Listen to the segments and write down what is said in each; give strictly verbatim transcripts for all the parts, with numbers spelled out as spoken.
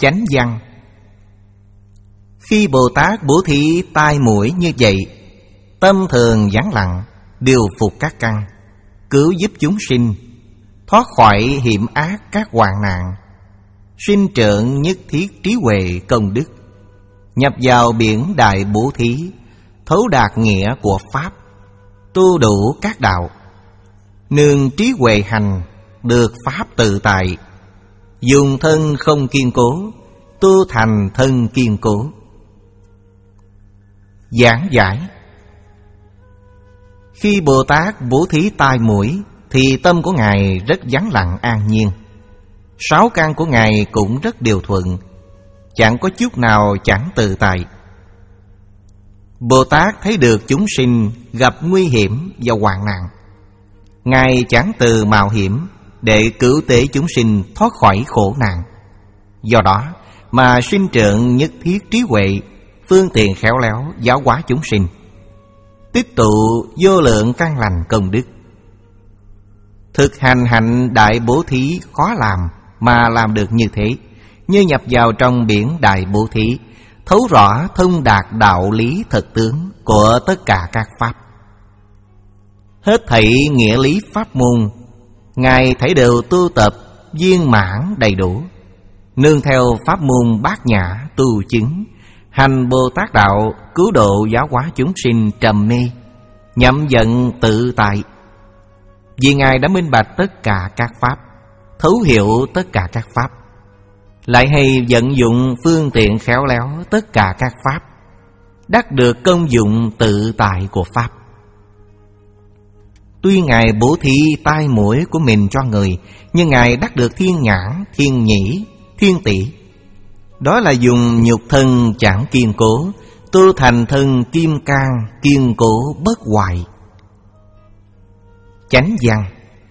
Chánh văn. Khi Bồ Tát bố thí tai mũi như vậy, tâm thường vắng lặng, điều phục các căn, cứu giúp chúng sinh, thoát khỏi hiểm ác các hoạn nạn, sinh trưởng nhất thiết trí huệ công đức, nhập vào biển đại bố thí, thấu đạt nghĩa của Pháp, tu đủ các đạo, nương trí huệ hành, được Pháp tự tại, dùng thân không kiên cố, tu thành thân kiên cố. Giảng giải. Khi Bồ Tát bố thí tai mũi thì tâm của Ngài rất vắng lặng an nhiên. Sáu căn của Ngài cũng rất điều thuận, chẳng có chút nào chẳng tự tại. Bồ Tát thấy được chúng sinh gặp nguy hiểm và hoạn nạn, Ngài chẳng từ mạo hiểm để cứu tế chúng sinh thoát khỏi khổ nạn. Do đó mà sinh trưởng nhất thiết trí huệ, phương tiện khéo léo giáo hóa chúng sinh, tích tụ vô lượng căn lành công đức. Thực hành hạnh đại bố thí khó làm mà làm được như thế, như nhập vào trong biển đại bố thí, thấu rõ thông đạt đạo lý thực tướng của tất cả các pháp. Hết thảy nghĩa lý pháp môn, Ngài thấy đều tu tập viên mãn đầy đủ, nương theo pháp môn bát nhã tu chứng, hành Bồ Tát đạo, cứu độ giáo hóa chúng sinh trầm mê, nhậm vận tự tại. Vì Ngài đã minh bạch tất cả các pháp, thấu hiểu tất cả các pháp, lại hay vận dụng phương tiện khéo léo tất cả các pháp, đắc được công dụng tự tại của pháp. Tuy Ngài bố thí tai mũi của mình cho người, nhưng Ngài đắc được thiên nhãn, thiên nhĩ, thiên tỷ. Đó là dùng nhục thân chẳng kiên cố, tu thành thân kim cang kiên cố bất hoại. Chánh văn.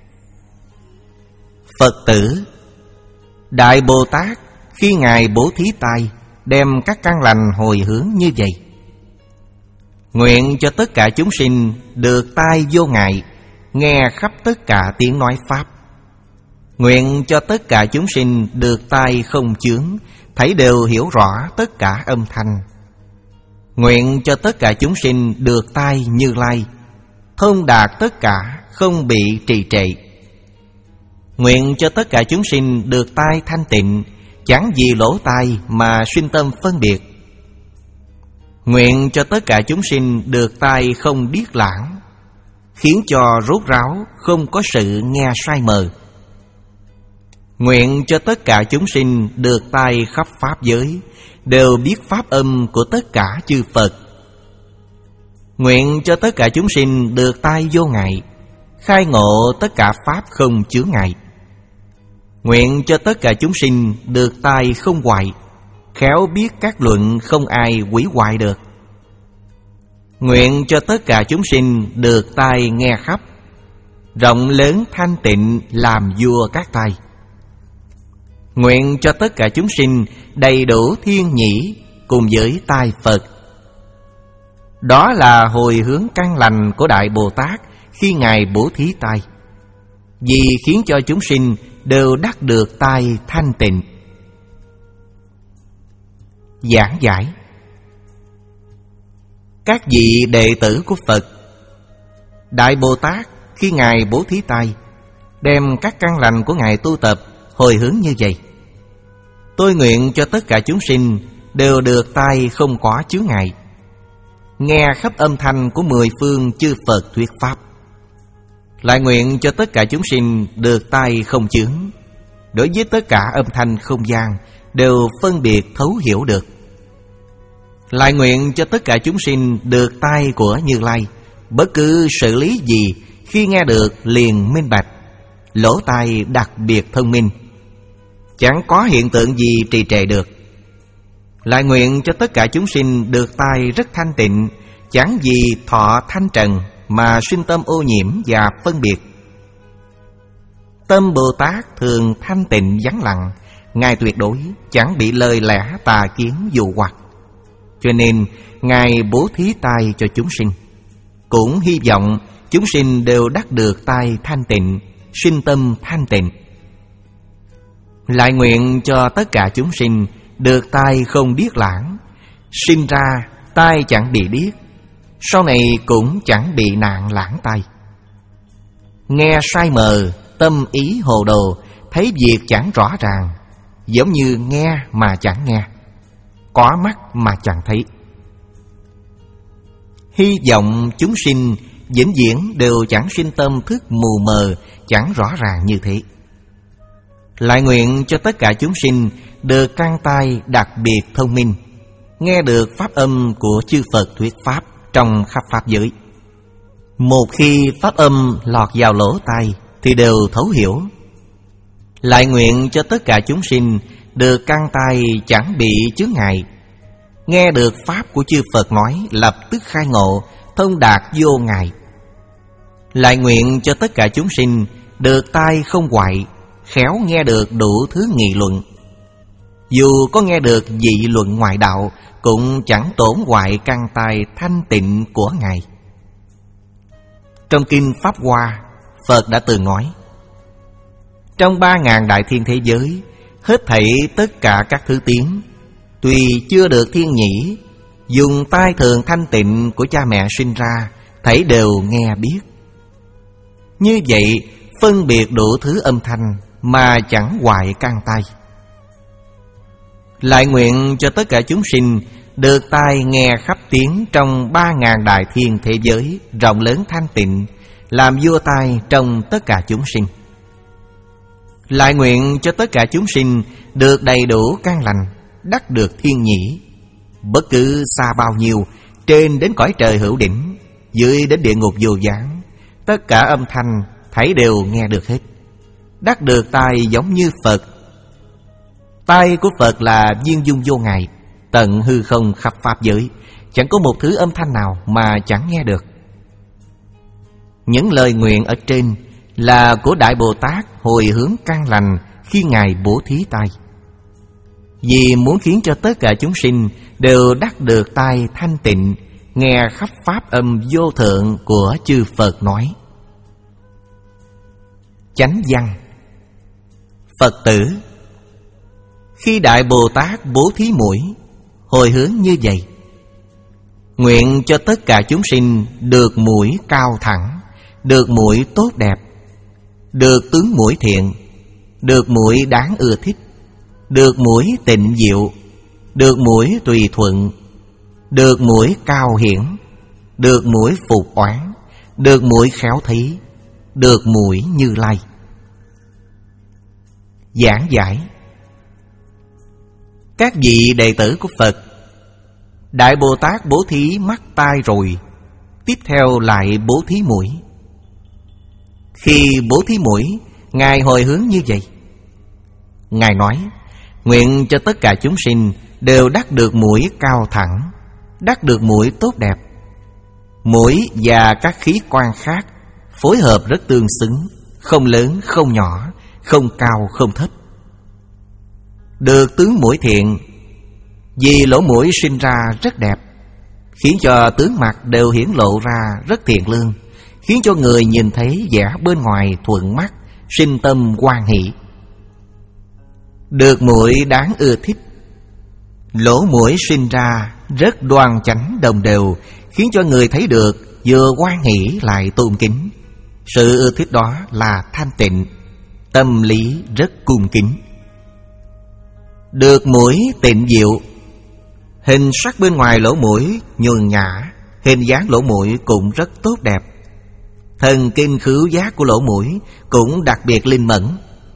Phật tử Đại Bồ Tát khi Ngài bố thí tai, đem các căn lành hồi hướng như vậy: nguyện cho tất cả chúng sinh được tai vô ngại, nghe khắp tất cả tiếng nói Pháp. Nguyện cho tất cả chúng sinh được tai không chướng, thấy đều hiểu rõ tất cả âm thanh. Nguyện cho tất cả chúng sinh được tai Như Lai, thông đạt tất cả, không bị trì trệ. Nguyện cho tất cả chúng sinh được tai thanh tịnh, chẳng vì lỗ tai mà sinh tâm phân biệt. Nguyện cho tất cả chúng sinh được tai không điếc lãng, khiến cho rốt ráo, không có sự nghe sai mờ. Nguyện cho tất cả chúng sinh được tai khắp pháp giới, đều biết pháp âm của tất cả chư Phật. Nguyện cho tất cả chúng sinh được tai vô ngại, khai ngộ tất cả pháp không chướng ngại. Nguyện cho tất cả chúng sinh được tai không hoại, khéo biết các luận không ai hủy hoại được. Nguyện cho tất cả chúng sinh được tai nghe khắp, rộng lớn thanh tịnh làm vua các tai. Nguyện cho tất cả chúng sinh đầy đủ thiên nhĩ cùng với tai Phật. Đó là hồi hướng căn lành của Đại Bồ Tát khi Ngài bố thí tai, vì khiến cho chúng sinh đều đắc được tai thanh tịnh. Giảng giải. Các vị đệ tử của Phật, Đại Bồ Tát khi Ngài bố thí tai, đem các căn lành của Ngài tu tập hồi hướng như vậy: tôi nguyện cho tất cả chúng sinh đều được tai không có chướng ngại, nghe khắp âm thanh của mười phương chư Phật thuyết pháp. Lại nguyện cho tất cả chúng sinh được tai không chướng, đối với tất cả âm thanh không gian đều phân biệt thấu hiểu được. Lại nguyện cho tất cả chúng sinh được tai của Như Lai, bất cứ sự lý gì khi nghe được liền minh bạch, lỗ tai đặc biệt thông minh, chẳng có hiện tượng gì trì trệ được. Lại nguyện cho tất cả chúng sinh được tai rất thanh tịnh, chẳng vì thọ thanh trần mà sinh tâm ô nhiễm và phân biệt. Tâm Bồ Tát thường thanh tịnh vắng lặng, Ngài tuyệt đối chẳng bị lời lẽ tà kiến dụ hoặc. Cho nên Ngài bố thí tai cho chúng sinh, cũng hy vọng chúng sinh đều đắc được tai thanh tịnh, sinh tâm thanh tịnh. Lại nguyện cho tất cả chúng sinh được tai không điếc lãng. Sinh ra tai chẳng bị điếc, sau này cũng chẳng bị nạn lãng tai. Nghe sai mờ, tâm ý hồ đồ, thấy việc chẳng rõ ràng, giống như nghe mà chẳng nghe, có mắt mà chẳng thấy. Hy vọng chúng sinh vĩnh viễn đều chẳng sinh tâm thức mù mờ, chẳng rõ ràng như thế. Lại nguyện cho tất cả chúng sinh được căn tai đặc biệt thông minh, nghe được pháp âm của chư Phật thuyết pháp trong khắp pháp giới. Một khi pháp âm lọt vào lỗ tai thì đều thấu hiểu. Lại nguyện cho tất cả chúng sinh được căn tai chẳng bị chướng ngại, nghe được pháp của chư Phật nói lập tức khai ngộ, thông đạt vô ngại. Lại nguyện cho tất cả chúng sinh được tai không hoại, khéo nghe được đủ thứ nghị luận. Dù có nghe được dị luận ngoại đạo, cũng chẳng tổn hoại căn tai thanh tịnh của Ngài. Trong Kinh Pháp Hoa, Phật đã từng nói: trong ba ngàn đại thiên thế giới, hết thảy tất cả các thứ tiếng, tuy chưa được thiên nhĩ, dùng tai thường thanh tịnh của cha mẹ sinh ra, thảy đều nghe biết. Như vậy, phân biệt đủ thứ âm thanh mà chẳng hoại căn tai. Lại nguyện cho tất cả chúng sinh được tai nghe khắp tiếng trong ba ngàn đại thiên thế giới rộng lớn thanh tịnh, làm vua tai trong tất cả chúng sinh. Lại nguyện cho tất cả chúng sinh được đầy đủ căn lành, đắc được thiên nhĩ. Bất cứ xa bao nhiêu, trên đến cõi trời hữu đỉnh, dưới đến địa ngục vô gián, tất cả âm thanh thảy đều nghe được hết, đắc được tai giống như Phật. Tai của Phật là viên dung vô ngại, tận hư không khắp pháp giới, chẳng có một thứ âm thanh nào mà chẳng nghe được. Những lời nguyện ở trên là của Đại Bồ Tát hồi hướng căn lành khi Ngài bố thí tai, vì muốn khiến cho tất cả chúng sinh đều đắc được tai thanh tịnh, nghe khắp pháp âm vô thượng của chư Phật nói. Chánh văn. Phật tử, khi Đại Bồ Tát bố thí mũi, hồi hướng như vậy: nguyện cho tất cả chúng sinh được mũi cao thẳng, được mũi tốt đẹp, được tướng mũi thiện, được mũi đáng ưa thích, được mũi tịnh diệu, được mũi tùy thuận, được mũi cao hiển, được mũi phục oán, được mũi khéo thí, được mũi Như Lai. Giảng giải. Các vị đệ tử của Phật, Đại Bồ Tát bố thí mắt tai rồi, tiếp theo lại bố thí mũi. Khi bố thí mũi, Ngài hồi hướng như vậy. Ngài nói: nguyện cho tất cả chúng sinh đều đắc được mũi cao thẳng, đắc được mũi tốt đẹp. Mũi và các khí quan khác phối hợp rất tương xứng, không lớn không nhỏ, không cao không thấp. Được tướng mũi thiện, vì lỗ mũi sinh ra rất đẹp, khiến cho tướng mặt đều hiển lộ ra rất thiện lương, khiến cho người nhìn thấy vẻ bên ngoài thuận mắt, sinh tâm hoan hỷ. Được mũi đáng ưa thích, lỗ mũi sinh ra rất đoan chánh đồng đều, khiến cho người thấy được vừa hoan hỷ lại tôn kính. Sự ưa thích đó là thanh tịnh, tâm lý rất cung kính. Được mũi tịnh diệu, hình sắc bên ngoài lỗ mũi nhuần nhã, hình dáng lỗ mũi cũng rất tốt đẹp. Thần kinh khứu giác của lỗ mũi cũng đặc biệt linh mẫn.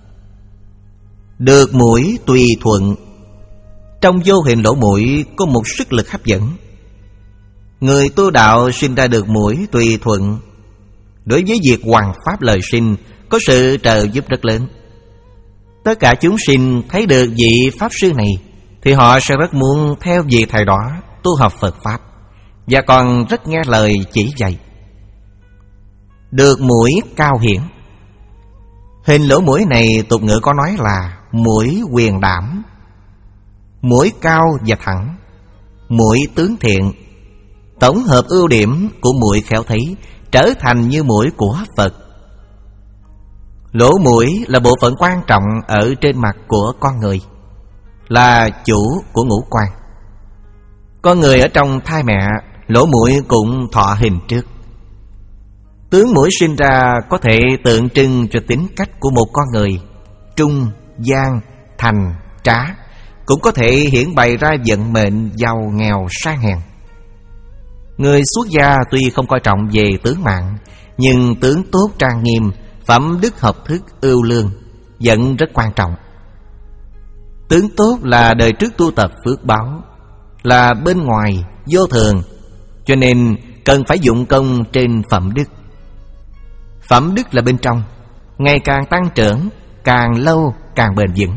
Được mũi tùy thuận, trong vô hình lỗ mũi có một sức lực hấp dẫn. Người tu đạo sinh ra được mũi tùy thuận, đối với việc hoằng pháp lời sinh có sự trợ giúp rất lớn. Tất cả chúng sinh thấy được vị Pháp Sư này thì họ sẽ rất muốn theo vị thầy đó tu học Phật Pháp, và còn rất nghe lời chỉ dạy. Được mũi cao hiển, hình lỗ mũi này tục ngữ có nói là mũi quyền đảm. Mũi cao và thẳng, mũi tướng thiện, tổng hợp ưu điểm của mũi khéo thấy trở thành như mũi của Phật. Lỗ mũi là bộ phận quan trọng ở trên mặt của con người. là chủ của ngũ quan. Con người ở trong thai mẹ, lỗ mũi cũng thọ hình trước. Tướng mũi sinh ra có thể tượng trưng cho tính cách của một con người, trung, gian, thành, trá. Cũng có thể hiển bày ra vận mệnh giàu nghèo sang hèn. Người xuất gia tuy không coi trọng về tướng mạo, nhưng tướng tốt trang nghiêm, phẩm đức học thức ưu lương vẫn rất quan trọng. Tướng tốt là đời trước tu tập phước báo, là bên ngoài vô thường, cho nên cần phải dụng công trên phẩm đức. Phẩm đức là bên trong, ngày càng tăng trưởng, càng lâu càng bền vững.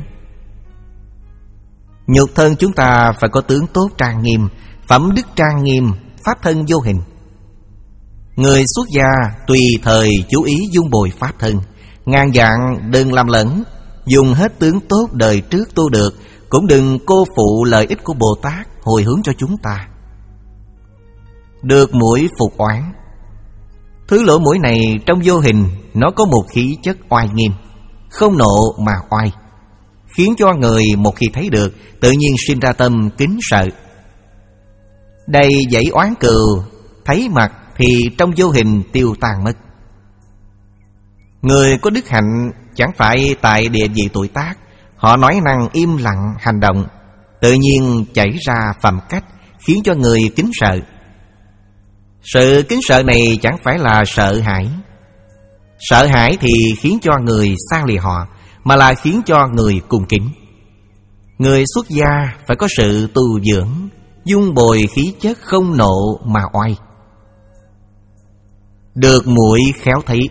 Nhục thân chúng ta phải có tướng tốt trang nghiêm, phẩm đức trang nghiêm, pháp thân vô hình. Người xuất gia tùy thời chú ý dung bồi pháp thân, ngàn vạn đừng làm lẫn, dùng hết tướng tốt đời trước tu được, cũng đừng cô phụ lợi ích của Bồ Tát hồi hướng cho chúng ta. Được mũi phục oán. Thứ lỗ mũi này trong vô hình nó có một khí chất oai nghiêm, không nộ mà oai, khiến cho người một khi thấy được tự nhiên sinh ra tâm kính sợ. Đây dãy oán cừu, thấy mặt thì trong vô hình tiêu tan mất. Người có đức hạnh chẳng phải tại địa vị tuổi tác, họ nói năng im lặng hành động, tự nhiên chảy ra phẩm cách, khiến cho người kính sợ. Sự kính sợ này chẳng phải là sợ hãi. Sợ hãi thì khiến cho người xa lìa họ, mà là khiến cho người cung kính. Người xuất gia phải có sự tu dưỡng, dung bồi khí chất không nộ mà oai. Được mũi khéo thấy.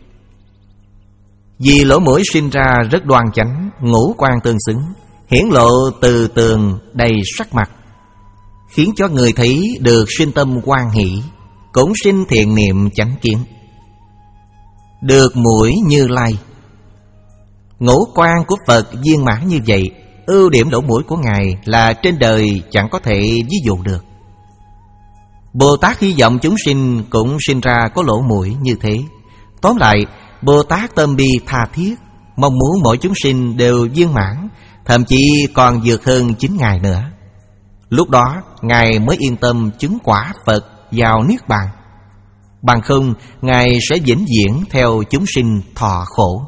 Vì lỗ mũi sinh ra rất đoan chánh, ngũ quan tương xứng, hiển lộ từ tường đầy sắc mặt, khiến cho người thấy được sinh tâm hoan hỷ, cũng sinh thiện niệm chánh kiến. Được mũi Như Lai. Ngũ quan của Phật viên mãn như vậy, ưu điểm lỗ mũi của Ngài là trên đời chẳng có thể ví dụ được. Bồ Tát hy vọng chúng sinh cũng sinh ra có lỗ mũi như thế. Tóm lại, Bồ Tát tâm bi tha thiết, mong muốn mỗi chúng sinh đều viên mãn, thậm chí còn vượt hơn chính Ngài nữa. Lúc đó Ngài mới yên tâm chứng quả Phật vào Niết Bàn. Bằng không Ngài sẽ vĩnh viễn theo chúng sinh thọ khổ.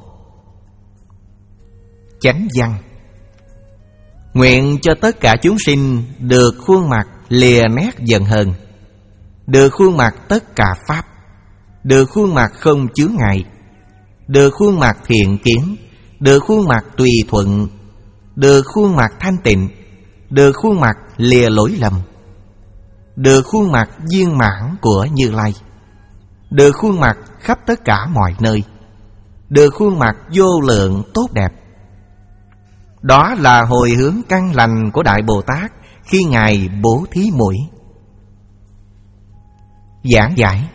Chánh văn. Nguyện cho tất cả chúng sinh được khuôn mặt lìa nét giận hờn, được khuôn mặt tất cả pháp, được khuôn mặt không chướng ngại, được khuôn mặt thiện kiến, được khuôn mặt tùy thuận, được khuôn mặt thanh tịnh, được khuôn mặt lìa lỗi lầm, được khuôn mặt viên mãn của Như Lai, được khuôn mặt khắp tất cả mọi nơi, được khuôn mặt vô lượng tốt đẹp. Đó là hồi hướng căn lành của Đại Bồ Tát khi Ngài bố thí mũi. Giảng giải.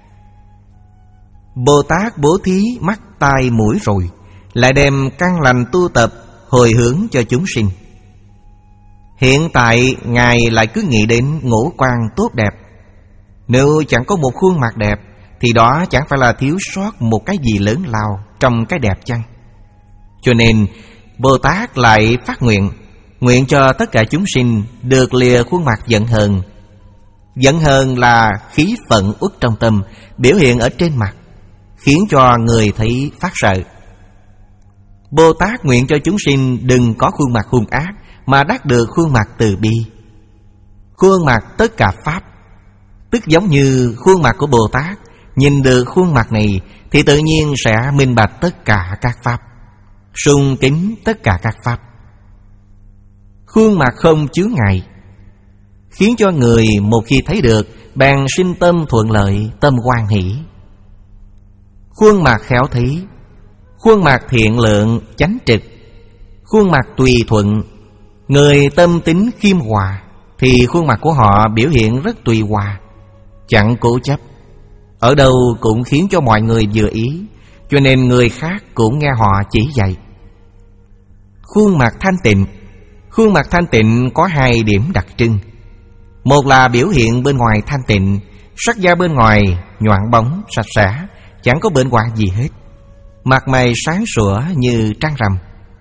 Bồ Tát bố thí mắt tai mũi rồi, lại đem căn lành tu tập hồi hướng cho chúng sinh. Hiện tại Ngài lại cứ nghĩ đến ngũ quan tốt đẹp. Nếu chẳng có một khuôn mặt đẹp, thì đó chẳng phải là thiếu sót một cái gì lớn lao trong cái đẹp chăng? Cho nên Bồ Tát lại phát nguyện, nguyện cho tất cả chúng sinh được lìa khuôn mặt giận hờn. Giận hờn là khí phận uất trong tâm, biểu hiện ở trên mặt, khiến cho người thấy phát sợ. Bồ Tát nguyện cho chúng sinh đừng có khuôn mặt hung ác, mà đắc được khuôn mặt từ bi, khuôn mặt tất cả pháp. Tức giống như khuôn mặt của Bồ Tát, nhìn được khuôn mặt này thì tự nhiên sẽ minh bạch tất cả các pháp, sùng kính tất cả các pháp. Khuôn mặt không chướng ngại, khiến cho người một khi thấy được bèn sinh tâm thuận lợi, tâm hoan hỷ. Khuôn mặt khéo thấy, khuôn mặt thiện lượng chánh trực, khuôn mặt tùy thuận. Người tâm tính khiêm hòa thì khuôn mặt của họ biểu hiện rất tùy hòa, chẳng cố chấp, ở đâu cũng khiến cho mọi người vừa ý, cho nên người khác cũng nghe họ chỉ dạy. Khuôn mặt thanh tịnh. Khuôn mặt thanh tịnh có hai điểm đặc trưng. Một là biểu hiện bên ngoài thanh tịnh, sắc da bên ngoài nhoạng bóng, sạch sẽ, chẳng có bệnh hoạn gì hết, mặt mày sáng sủa như trăng rằm.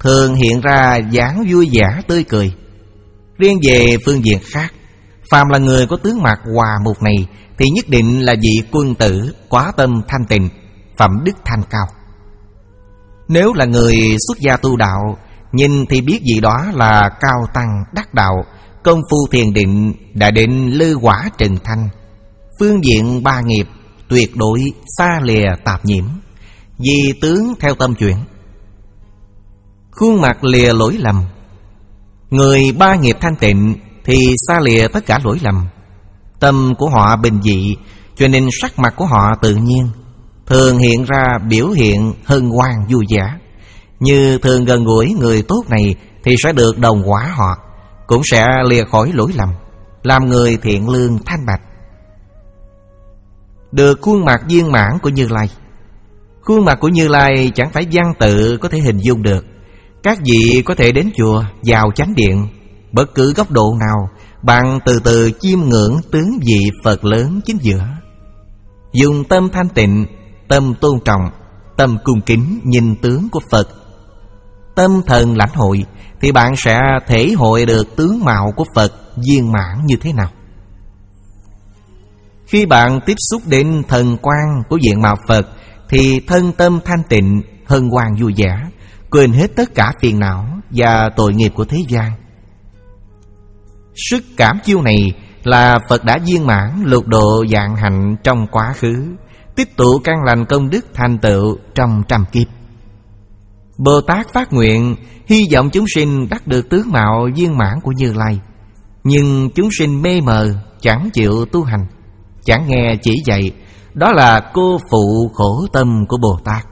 thường hiện ra dáng vui vẻ tươi cười. Riêng về phương diện khác, phàm là người có tướng mạo hòa mục này thì nhất định là vị quân tử, quá tâm thanh tịnh, phẩm đức thanh cao. Nếu là người xuất gia tu đạo, nhìn thì biết vị đó là cao tăng đắc đạo, công phu thiền định đã đến lư quả trần thanh, phương diện ba nghiệp tuyệt đối xa lìa tạp nhiễm, vì tướng theo tâm chuyển. Khuôn mặt lìa lỗi lầm. Người ba nghiệp thanh tịnh thì xa lìa tất cả lỗi lầm. Tâm của họ bình dị, cho nên sắc mặt của họ tự nhiên, thường hiện ra biểu hiện hân hoan vui vẻ. Như thường gần gũi người tốt này thì sẽ được đồng hóa họ, cũng sẽ lìa khỏi lỗi lầm, làm người thiện lương thanh bạch. Được khuôn mặt viên mãn của Như Lai. Khuôn mặt của Như Lai chẳng phải văn tự có thể hình dung được. Các vị có thể đến chùa, vào chánh điện, bất cứ góc độ nào, bạn từ từ chiêm ngưỡng tướng vị Phật lớn chính giữa. Dùng tâm thanh tịnh, tâm tôn trọng, tâm cung kính nhìn tướng của Phật, tâm thần lãnh hội, thì bạn sẽ thể hội được tướng mạo của Phật viên mãn như thế nào. Khi bạn tiếp xúc đến thần quang của diện mạo Phật thì thân tâm thanh tịnh, hân hoan vui vẻ, quên hết tất cả phiền não và tội nghiệp của thế gian. Sức cảm chiêu này là Phật đã viên mãn lục độ vạn hạnh trong quá khứ, tích tụ căn lành công đức thành tựu trong trăm kiếp. Bồ Tát phát nguyện hy vọng chúng sinh đắc được tướng mạo viên mãn của Như Lai, nhưng chúng sinh mê mờ, chẳng chịu tu hành, chẳng nghe chỉ dạy, đó là cô phụ khổ tâm của Bồ Tát.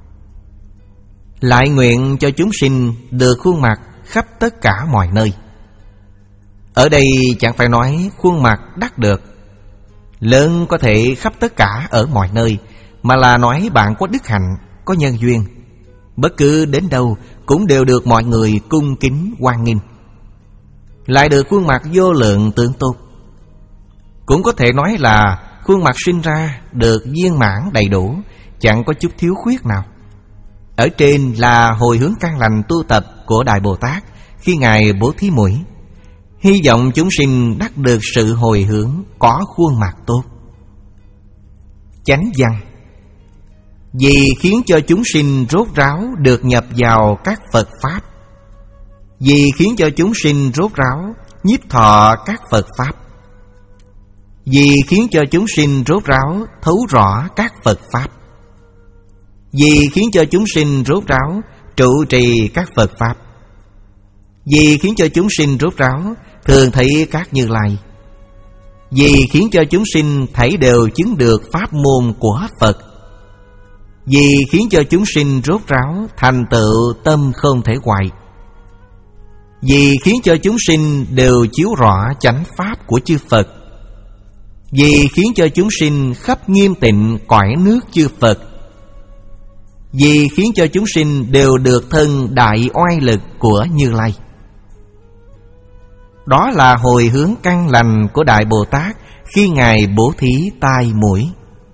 Lại nguyện cho chúng sinh được khuôn mặt khắp tất cả mọi nơi. Ở đây chẳng phải nói khuôn mặt đắc được lớn có thể khắp tất cả ở mọi nơi, mà là nói bạn có đức hạnh, có nhân duyên, bất cứ đến đâu cũng đều được mọi người cung kính hoan nghênh. Lại được khuôn mặt vô lượng tướng tốt. Cũng có thể nói là khuôn mặt sinh ra được viên mãn đầy đủ, chẳng có chút thiếu khuyết nào. Ở trên là hồi hướng căn lành tu tập của Đại Bồ Tát khi Ngài bố thí muội, hy vọng chúng sinh đắc được sự hồi hướng, có khuôn mặt tốt. Chánh văn. Vì khiến cho chúng sinh rốt ráo được nhập vào các Phật Pháp. Vì khiến cho chúng sinh rốt ráo nhiếp thọ các Phật Pháp. Vì khiến cho chúng sinh rốt ráo thấu rõ các Phật Pháp. Vì khiến cho chúng sinh rốt ráo trụ trì các Phật Pháp. Vì khiến cho chúng sinh rốt ráo thường thấy các Như Lai. Vì khiến cho chúng sinh thảy đều chứng được pháp môn của Phật. Vì khiến cho chúng sinh rốt ráo thành tựu tâm không thể hoại. Vì khiến cho chúng sinh đều chiếu rõ chánh pháp của chư Phật. Vì khiến cho chúng sinh khắp nghiêm tịnh cõi nước chư Phật. Vì khiến cho chúng sinh đều được thân đại oai lực của Như Lai. Đó là hồi hướng căn lành của Đại Bồ Tát khi Ngài bố thí tai mũi.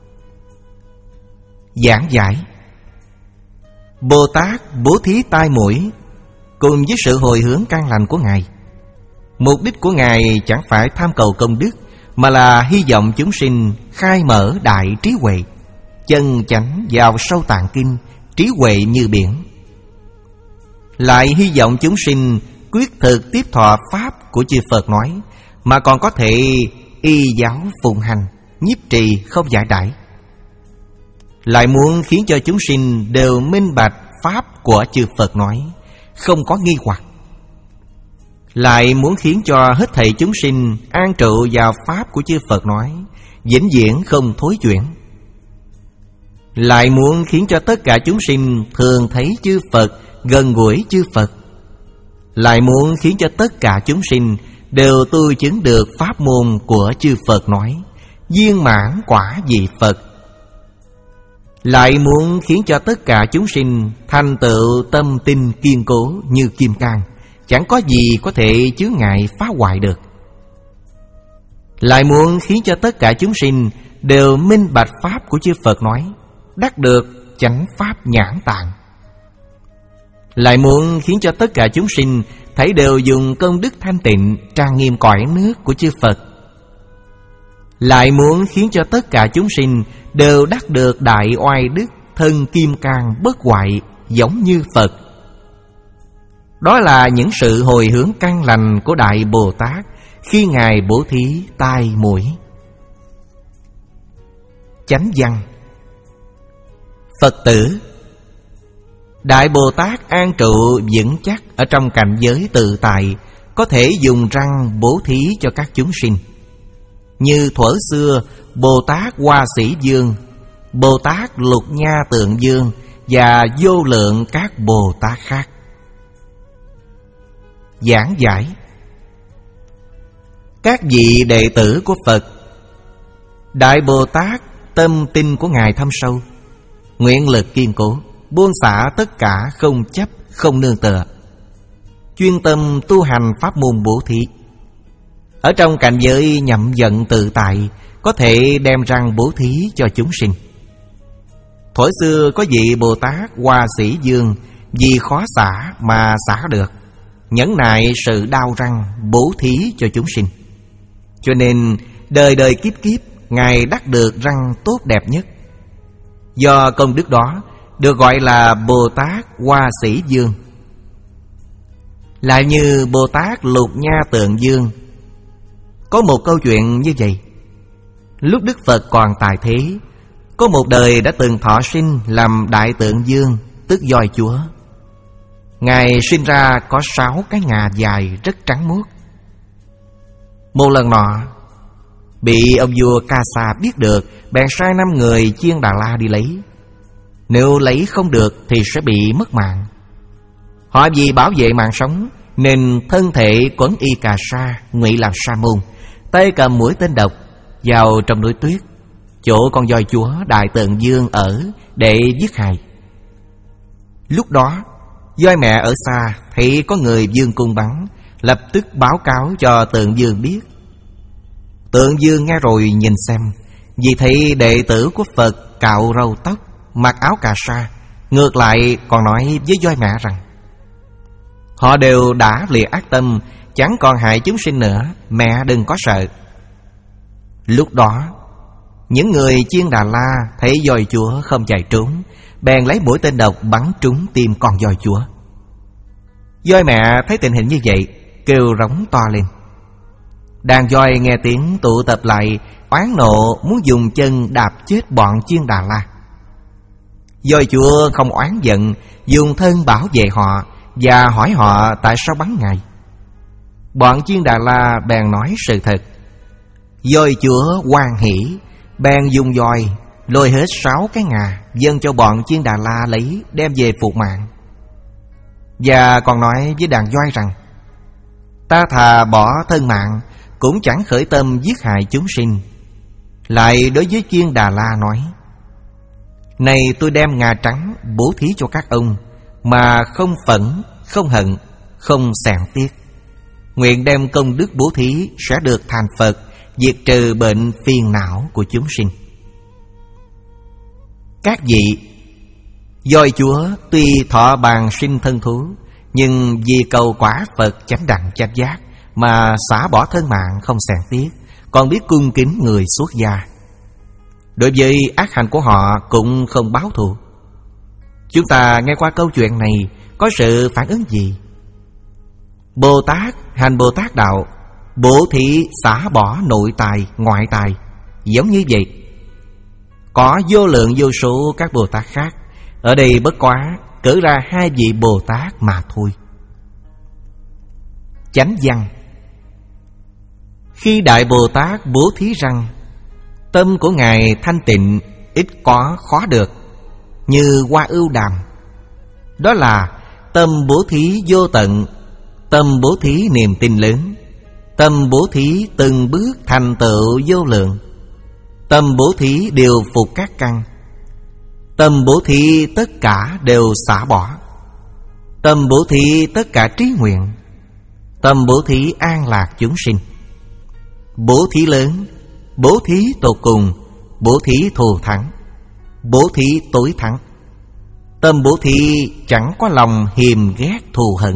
Giảng giải. Bồ Tát bố thí tai mũi cùng với sự hồi hướng căn lành của Ngài. Mục đích của Ngài chẳng phải tham cầu công đức, mà là hy vọng chúng sinh khai mở đại trí huệ, chân chánh vào sâu tạng kinh, trí huệ như biển. Lại hy vọng chúng sinh quyết thực tiếp thọ pháp của chư Phật nói, mà còn có thể y giáo phụng hành, nhiếp trì không giải đãi. Lại muốn khiến cho chúng sinh đều minh bạch pháp của chư Phật nói, không có nghi hoặc. Lại muốn khiến cho hết thảy chúng sinh an trụ vào pháp của chư Phật nói, vĩnh viễn không thối chuyển. Lại muốn khiến cho tất cả chúng sinh thường thấy chư Phật, gần gũi chư Phật. Lại muốn khiến cho tất cả chúng sinh đều tu chứng được pháp môn của chư Phật nói, viên mãn quả vị Phật. Lại muốn khiến cho tất cả chúng sinh thành tựu tâm tin kiên cố như kim cang, chẳng có gì có thể chướng ngại phá hoại được. Lại muốn khiến cho tất cả chúng sinh đều minh bạch pháp của chư Phật nói, đắc được chánh pháp nhãn tạng. lại muốn khiến cho tất cả chúng sinh thấy đều dùng công đức thanh tịnh trang nghiêm cõi nước của chư Phật, lại muốn khiến cho tất cả chúng sinh đều đắc được đại oai đức, thân kim cang bất hoại giống như Phật. Đó là những sự hồi hướng căn lành của Đại Bồ Tát khi Ngài bố thí tai mũi. Chánh văn. Phật tử, Đại Bồ Tát an trụ vững chắc ở trong cảnh giới tự tại, có thể dùng răng bố thí cho các chúng sinh. Như thuở xưa Bồ Tát Hoa Sĩ Dương, Bồ Tát Lục Nha Tượng Dương và vô lượng các Bồ Tát khác. Giảng giải. Các vị đệ tử của Phật, Đại Bồ Tát tâm tin của Ngài thâm sâu, nguyện lực kiên cố, buông xả tất cả không chấp, không nương tựa, chuyên tâm tu hành pháp môn bố thí. Ở trong cảnh giới nhậm vận tự tại, có thể đem răng bố thí cho chúng sinh. Thuở xưa có vị Bồ Tát Hoa Sĩ Dương, vì khó xả mà xả được, nhẫn nại sự đau răng bố thí cho chúng sinh. Cho nên đời đời kiếp kiếp Ngài đắc được răng tốt đẹp nhất. Do công đức đó được gọi là Bồ Tát Hoa Sĩ Dương. Lại như Bồ Tát Lục Nha Tượng Dương, có một câu chuyện như vậy. Lúc Đức Phật còn tại thế, có một đời đã từng thọ sinh làm Đại Tượng Dương, tức voi chúa. Ngài sinh ra có sáu cái ngà dài rất trắng muốt. Một lần nọ, bị ông vua Ca Sa biết được, bèn sai năm người chiên Đà La đi lấy. Nếu lấy không được thì sẽ bị mất mạng. Họ vì bảo vệ mạng sống nên thân thể quấn y cà sa, ngụy làm sa môn, tay cầm mũi tên độc, vào trong núi tuyết, chỗ con voi chúa Đại Tượng Dương ở, để giết hại. Lúc đó voi mẹ ở xa thấy có người dương cung bắn, lập tức báo cáo cho Tượng Dương biết. Tượng Dương nghe rồi nhìn xem, vì thấy đệ tử của Phật cạo râu tóc, mặc áo cà sa, ngược lại còn nói với voi mẹ rằng họ đều đã lìa ác tâm, chẳng còn hại chúng sinh nữa, mẹ đừng có sợ. Lúc đó những người chiên Đà La thấy voi chúa không chạy trốn, bèn lấy mũi tên độc bắn trúng tim con voi chúa. Voi mẹ thấy tình hình như vậy, kêu rống to lên. Đàn voi nghe tiếng tụ tập lại, oán nộ muốn dùng chân đạp chết bọn chiên Đà La. Voi chúa không oán giận, dùng thân bảo vệ họ và hỏi họ tại sao bắn Ngài. Bọn chiên Đà La bèn nói sự thật. Voi chúa hoan hỉ, bèn dùng voi lôi hết sáu cái ngà dâng cho bọn chiên Đà La lấy, đem về phục mạng. Và còn nói với đàn voi rằng ta thà bỏ thân mạng cũng chẳng khởi tâm giết hại chúng sinh. Lại đối với chiên Đà La nói: này tôi đem ngà trắng bố thí cho các ông, mà không phẫn, không hận, không xèn tiếc. Nguyện đem công đức bố thí sẽ được thành Phật, diệt trừ bệnh phiền não của chúng sinh. Các vị, voi chúa tuy thọ bàn sinh thân thú, nhưng vì cầu quả Phật chánh đẳng chánh giác mà xả bỏ thân mạng không xèn tiếc, còn biết cung kính người xuất gia. Đối với ác hành của họ cũng không báo thù. Chúng ta nghe qua câu chuyện này có sự phản ứng gì? Bồ Tát hành Bồ Tát đạo, bố thí xả bỏ nội tài, ngoại tài, giống như vậy. Có vô lượng vô số các Bồ Tát khác, ở đây bất quá cử ra hai vị Bồ Tát mà thôi. Chánh văn. Khi Đại Bồ Tát bố thí răng, tâm của Ngài thanh tịnh, ít có khó được, như hoa ưu đàm. Đó là tâm bố thí vô tận, tâm bố thí niềm tin lớn, tâm bố thí từng bước thành tựu vô lượng, tâm bố thí điều phục các căn, tâm bố thí tất cả đều xả bỏ, tâm bố thí tất cả trí nguyện, tâm bố thí an lạc chúng sinh. Bố thí lớn, bố thí tột cùng, bố thí thù thắng, bố thí tối thắng. Tâm bố thí chẳng có lòng hiềm ghét thù hận.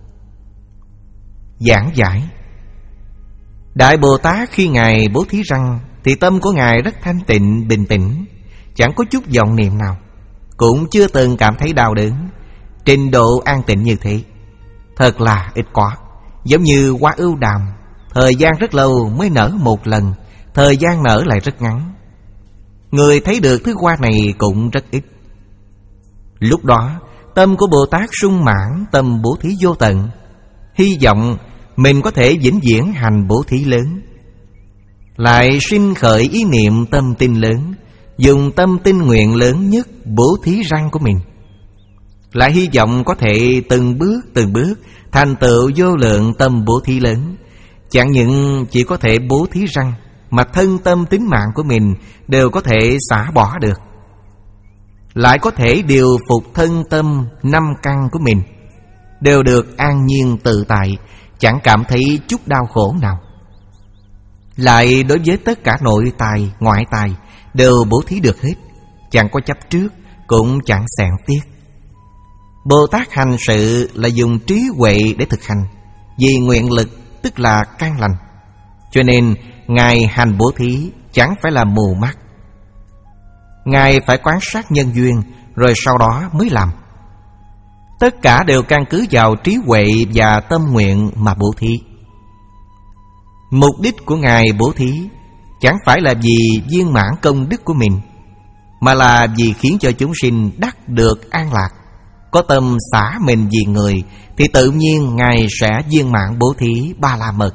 Giảng giải. Đại Bồ Tát khi Ngài bố thí răng thì tâm của Ngài rất thanh tịnh, bình tĩnh, chẳng có chút vọng niệm nào, cũng chưa từng cảm thấy đau đớn. Trình độ an tịnh như thế thật là ít có. Giống như hoa ưu đàm, thời gian rất lâu mới nở một lần, thời gian nở lại rất ngắn. Người thấy được thứ hoa này cũng rất ít. Lúc đó tâm của Bồ Tát sung mãn, tâm bố thí vô tận, hy vọng mình có thể vĩnh viễn hành bố thí lớn. Lại sinh khởi ý niệm tâm tin lớn, dùng tâm tin nguyện lớn nhất bố thí răng của mình. Lại hy vọng có thể từng bước từng bước thành tựu vô lượng tâm bố thí lớn. Chẳng những chỉ có thể bố thí răng, mà thân tâm tính mạng của mình đều có thể xả bỏ được. Lại có thể điều phục thân tâm năm căn của mình, đều được an nhiên tự tại, chẳng cảm thấy chút đau khổ nào. Lại đối với tất cả nội tài, ngoại tài đều bố thí được hết, chẳng có chấp trước, cũng chẳng xẹn tiếc. Bồ Tát hành sự là dùng trí huệ để thực hành, vì nguyện lực tức là căn lành. Cho nên Ngài hành bố thí chẳng phải là mù mắt. Ngài phải quan sát nhân duyên, rồi sau đó mới làm. Tất cả đều căn cứ vào trí huệ và tâm nguyện mà bố thí. Mục đích của Ngài bố thí chẳng phải là vì viên mãn công đức của mình, mà là vì khiến cho chúng sinh đắc được an lạc. Có tâm xả mình vì người thì tự nhiên Ngài sẽ viên mãn bố thí ba la mật.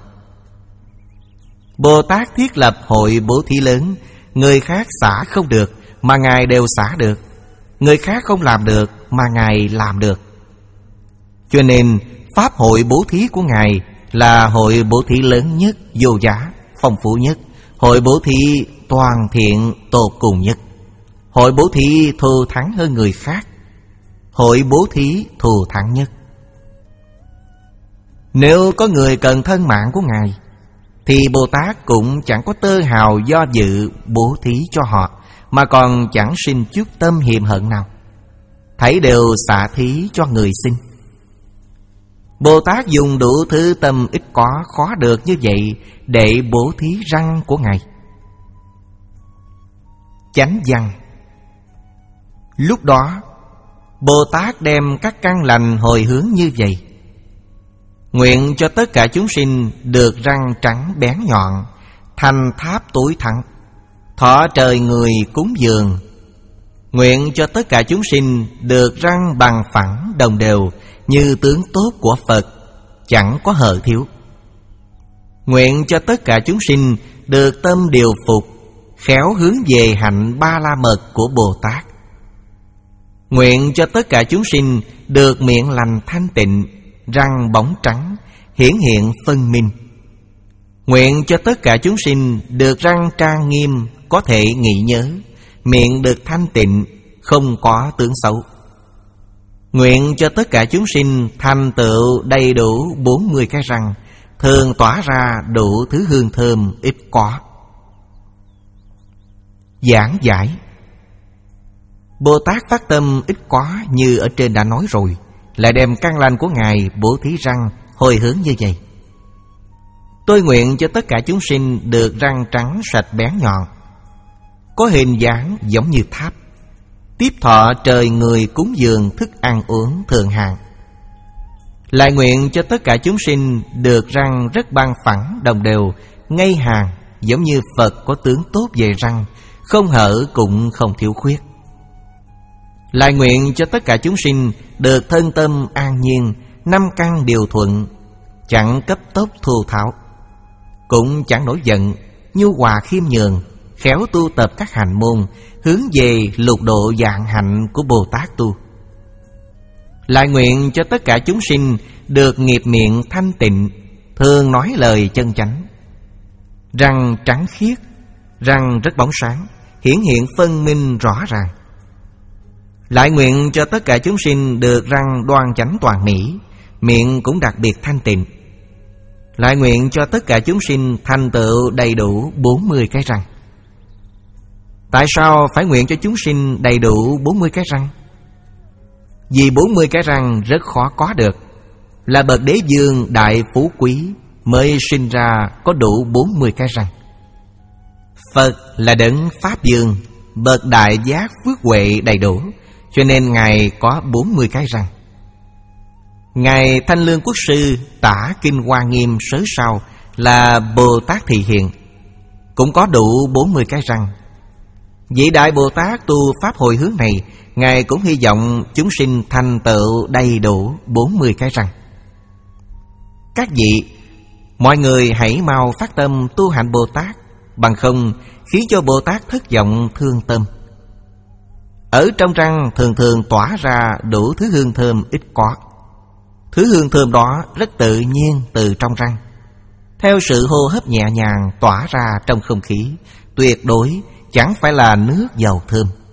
Bồ Tát thiết lập hội bố thí lớn, người khác xả không được mà Ngài đều xả được, người khác không làm được mà Ngài làm được. Cho nên pháp hội bố thí của Ngài là hội bố thí lớn nhất, vô giá, phong phú nhất, hội bố thí toàn thiện tột cùng nhất, hội bố thí thù thắng hơn người khác, hội bố thí thù thắng nhất. Nếu có người cần thân mạng của Ngài thì Bồ Tát cũng chẳng có tơ hào do dự bố thí cho họ, mà còn chẳng sinh chút tâm hiềm hận nào, thấy đều xả thí cho người sinh. Bồ Tát dùng đủ thứ tâm ít có khó được như vậy để bố thí răng của Ngài. Chánh văn. Lúc đó Bồ Tát đem các căn lành hồi hướng như vậy: nguyện cho tất cả chúng sinh được răng trắng bén nhọn, thành tháp tối thẳng, thọ trời người cúng dường. Nguyện cho tất cả chúng sinh được răng bằng phẳng đồng đều, như tướng tốt của Phật, chẳng có hở thiếu. Nguyện cho tất cả chúng sinh được tâm điều phục, khéo hướng về hạnh ba la mật của Bồ Tát. Nguyện cho tất cả chúng sinh được miệng lành thanh tịnh, răng bóng trắng, hiển hiện phân minh. Nguyện cho tất cả chúng sinh được răng trang nghiêm, có thể nghĩ nhớ, miệng được thanh tịnh, không có tướng xấu. Nguyện cho tất cả chúng sinh thành tựu đầy đủ bốn mươi cái răng, thường tỏa ra đủ thứ hương thơm ít có. Giảng giải. Bồ Tát phát tâm ít có như ở trên đã nói rồi, lại đem căn lành của Ngài bố thí răng hồi hướng như vậy: tôi nguyện cho tất cả chúng sinh được răng trắng sạch bén nhọn, có hình dáng giống như tháp, tiếp thọ trời người cúng dường thức ăn uống thượng hạng. Lại nguyện cho tất cả chúng sinh được răng rất bằng phẳng đồng đều, ngay hàng, giống như Phật có tướng tốt về răng, không hở cũng không thiếu khuyết. Lại nguyện cho tất cả chúng sinh được thân tâm an nhiên, năm căn điều thuận, chẳng cấp tốc thô tháo, cũng chẳng nổi giận, nhu hòa khiêm nhường, khéo tu tập các hành môn, hướng về lục độ vạn hạnh của Bồ Tát tu. Lại nguyện cho tất cả chúng sinh được nghiệp miệng thanh tịnh, thường nói lời chân chánh, răng trắng khiết, răng rất bóng sáng, hiển hiện phân minh rõ ràng. Lại nguyện cho tất cả chúng sinh được răng đoan chánh toàn mỹ, miệng cũng đặc biệt thanh tịnh. Lại nguyện cho tất cả chúng sinh thành tựu đầy đủ bốn mươi cái răng. Tại sao phải nguyện cho chúng sinh đầy đủ bốn mươi cái răng? Vì bốn mươi cái răng rất khó có được. Là bậc đế vương đại phú quý mới sinh ra có đủ bốn mươi cái răng. Phật là đấng Pháp Vương, bậc đại giác phước huệ đầy đủ, cho nên Ngài có bốn mươi cái răng. Ngài Thanh Lương Quốc Sư tả Kinh Hoa Nghiêm sớ sau là Bồ Tát Thị Hiện, cũng có đủ bốn mươi cái răng. Vị Đại Bồ Tát tu Pháp hồi hướng này, Ngài cũng hy vọng chúng sinh thành tựu đầy đủ bốn mươi cái răng. Các vị, mọi người hãy mau phát tâm tu hạnh Bồ Tát, bằng không khiến cho Bồ Tát thất vọng thương tâm. Ở trong răng thường thường tỏa ra đủ thứ hương thơm ít có. Thứ hương thơm đó rất tự nhiên từ trong răng, theo sự hô hấp nhẹ nhàng tỏa ra trong không khí, tuyệt đối chẳng phải là nước dầu thơm.